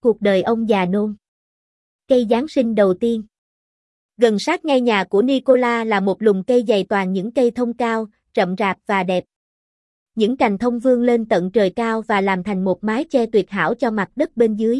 cuộc đời ông già nôn. Cây Giáng sinh đầu tiên. Gần sát ngay nhà của Nicola là một lùm cây dày toàn những cây thông cao, rậm rạp và đẹp. Những cành thông vươn lên tận trời cao và làm thành một mái che tuyệt hảo cho mặt đất bên dưới.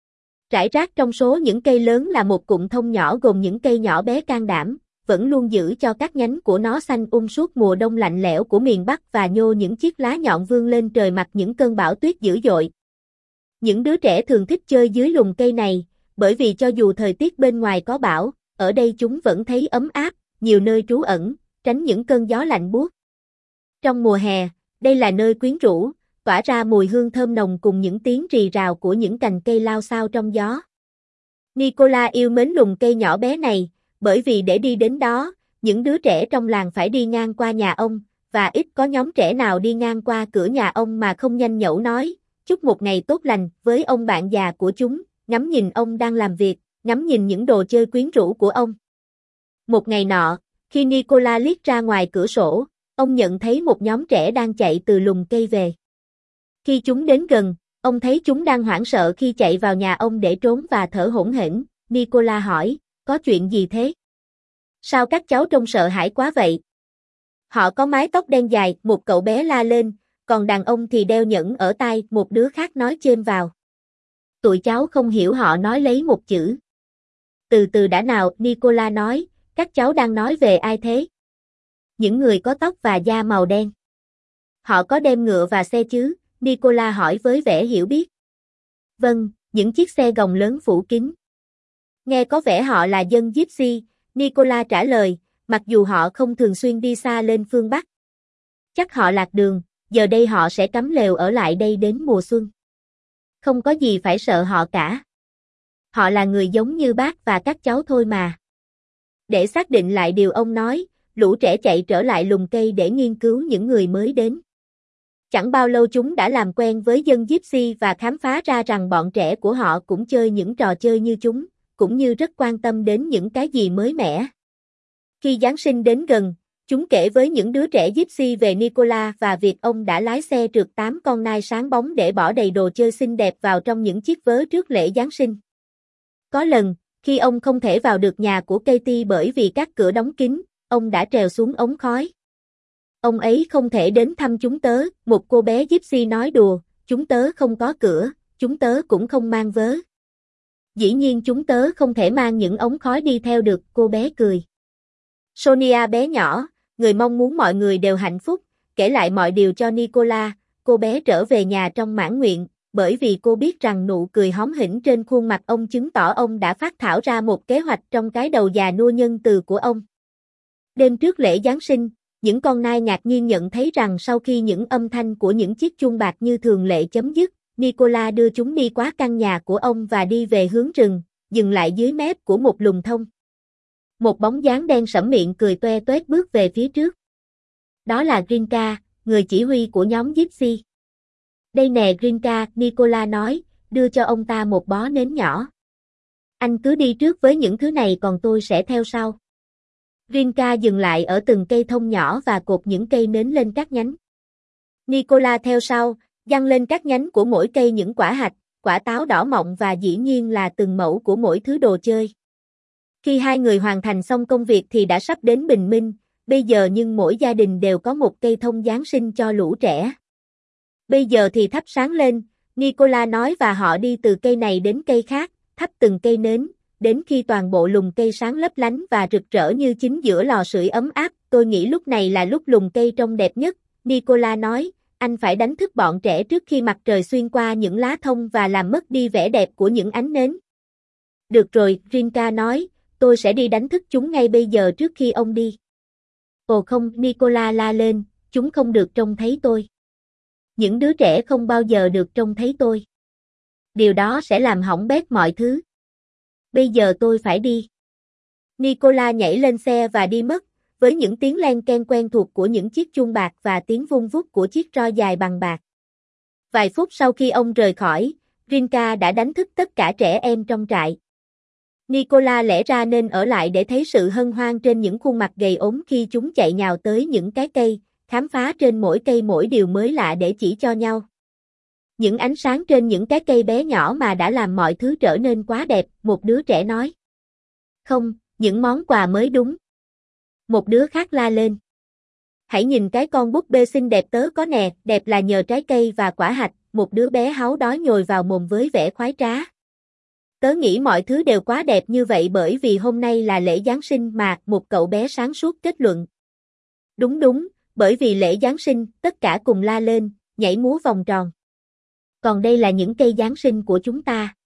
Rải rác trong số những cây lớn là một cụm thông nhỏ gồm những cây nhỏ bé can đảm, vẫn luôn giữ cho các nhánh của nó xanh suốt mùa đông lạnh lẽo của miền Bắc và nhô những chiếc lá nhọn vươn lên trời mặc những cơn bão tuyết dữ dội. Những đứa trẻ thường thích chơi dưới lùm cây này, bởi vì cho dù thời tiết bên ngoài có bão, ở đây chúng vẫn thấy ấm áp, nhiều nơi trú ẩn, tránh những cơn gió lạnh buốt. Trong mùa hè, đây là nơi quyến rũ, tỏa ra mùi hương thơm nồng cùng những tiếng rì rào của những cành cây lao xao trong gió. Nicola yêu mến lùm cây nhỏ bé này, bởi vì để đi đến đó, những đứa trẻ trong làng phải đi ngang qua nhà ông, và ít có nhóm trẻ nào đi ngang qua cửa nhà ông mà không nhanh nhẩu nói, chúc một ngày tốt lành với ông bạn già của chúng, ngắm nhìn ông đang làm việc, ngắm nhìn những đồ chơi quyến rũ của ông. Một ngày nọ, khi Nicola liếc ra ngoài cửa sổ, ông nhận thấy một nhóm trẻ đang chạy từ lùm cây về. Khi chúng đến gần, ông thấy chúng đang hoảng sợ khi chạy vào nhà ông để trốn và thở hổn hển. Nicola hỏi, có chuyện gì thế? Sao các cháu trông sợ hãi quá vậy? Họ có mái tóc đen dài, một cậu bé la lên, còn đàn ông thì đeo nhẫn ở tai, một đứa khác nói chêm vào. Tụi cháu không hiểu họ nói lấy một chữ. Từ từ đã nào, Nicola nói, các cháu đang nói về ai thế? Những người có tóc và da màu đen. Họ có đem ngựa và xe chứ? Nicola hỏi với vẻ hiểu biết. Vâng, những chiếc xe gồng lớn phủ kín. Nghe có vẻ họ là dân Gypsy, Nicola trả lời, mặc dù họ không thường xuyên đi xa lên phương Bắc. Chắc họ lạc đường, giờ đây họ sẽ cắm lều ở lại đây đến mùa xuân. Không có gì phải sợ họ cả. Họ là người giống như bác và các cháu thôi mà. Để xác định lại điều ông nói, lũ trẻ chạy trở lại lùm cây để nghiên cứu những người mới đến. Chẳng bao lâu chúng đã làm quen với dân Gypsy và khám phá ra rằng bọn trẻ của họ cũng chơi những trò chơi như chúng, cũng như rất quan tâm đến những cái gì mới mẻ. Khi Giáng sinh đến gần, chúng kể với những đứa trẻ Gypsy về Nicola và việc ông đã lái xe trượt 8 con nai sáng bóng để bỏ đầy đồ chơi xinh đẹp vào trong những chiếc vớ trước lễ Giáng sinh. Có lần, khi ông không thể vào được nhà của Katie bởi vì các cửa đóng kín, ông đã trèo xuống ống khói. Ông ấy không thể đến thăm chúng tớ, một cô bé Gypsy nói đùa, chúng tớ không có cửa, chúng tớ cũng không mang vớ. Dĩ nhiên chúng tớ không thể mang những ống khói đi theo được, cô bé cười. Sonia bé nhỏ, người mong muốn mọi người đều hạnh phúc, kể lại mọi điều cho Nicola, cô bé trở về nhà trong mãn nguyện, bởi vì cô biết rằng nụ cười hóm hỉnh trên khuôn mặt ông chứng tỏ ông đã phát thảo ra một kế hoạch trong cái đầu già nua nhân từ của ông. Đêm trước lễ Giáng sinh, những con nai ngạc nhiên nhận thấy rằng sau khi những âm thanh của những chiếc chuông bạc như thường lệ chấm dứt, Nicola đưa chúng đi qua căn nhà của ông và đi về hướng rừng, dừng lại dưới mép của một lùm thông. Một bóng dáng đen sẫm miệng cười toe toét bước về phía trước. Đó là Grinka, người chỉ huy của nhóm Gypsy. Đây nè Grinka, Nicola nói, đưa cho ông ta một bó nến nhỏ. Anh cứ đi trước với những thứ này còn tôi sẽ theo sau. Grinka dừng lại ở từng cây thông nhỏ và cột những cây nến lên các nhánh. Nicola theo sau, giăng lên các nhánh của mỗi cây những quả hạch, quả táo đỏ mọng và dĩ nhiên là từng mẩu của mỗi thứ đồ chơi. Khi hai người hoàn thành xong công việc thì đã sắp đến bình minh, bây giờ nhưng mỗi gia đình đều có một cây thông Giáng sinh cho lũ trẻ. Bây giờ thì thắp sáng lên, Nicola nói và họ đi từ cây này đến cây khác, thắp từng cây nến, đến khi toàn bộ lùm cây sáng lấp lánh và rực rỡ như chính giữa lò sưởi ấm áp. Tôi nghĩ lúc này là lúc lùm cây trông đẹp nhất, Nicola nói, anh phải đánh thức bọn trẻ trước khi mặt trời xuyên qua những lá thông và làm mất đi vẻ đẹp của những ánh nến. Được rồi, Grinka nói, tôi sẽ đi đánh thức chúng ngay bây giờ trước khi ông đi. Ồ không, Nicola la lên, chúng không được trông thấy tôi. Những đứa trẻ không bao giờ được trông thấy tôi. Điều đó sẽ làm hỏng bét mọi thứ. Bây giờ tôi phải đi. Nicola nhảy lên xe và đi mất, với những tiếng len ken quen thuộc của những chiếc chuông bạc và tiếng vung vút của chiếc roi dài bằng bạc. Vài phút sau khi ông rời khỏi, Grinka đã đánh thức tất cả trẻ em trong trại. Nicola lẽ ra nên ở lại để thấy sự hân hoan trên những khuôn mặt gầy ốm khi chúng chạy nhào tới những cái cây, khám phá trên mỗi cây mỗi điều mới lạ để chỉ cho nhau. Những ánh sáng trên những cái cây bé nhỏ mà đã làm mọi thứ trở nên quá đẹp, một đứa trẻ nói. Không, những món quà mới đúng. Một đứa khác la lên. Hãy nhìn cái con búp bê xinh đẹp tớ có nè, đẹp là nhờ trái cây và quả hạch, một đứa bé háu đói nhồi vào mồm với vẻ khoái trá. Tớ nghĩ mọi thứ đều quá đẹp như vậy bởi vì hôm nay là lễ Giáng sinh mà, một cậu bé sáng suốt kết luận. Đúng, bởi vì lễ Giáng sinh, tất cả cùng la lên, nhảy múa vòng tròn. Còn đây là những cây Giáng sinh của chúng ta.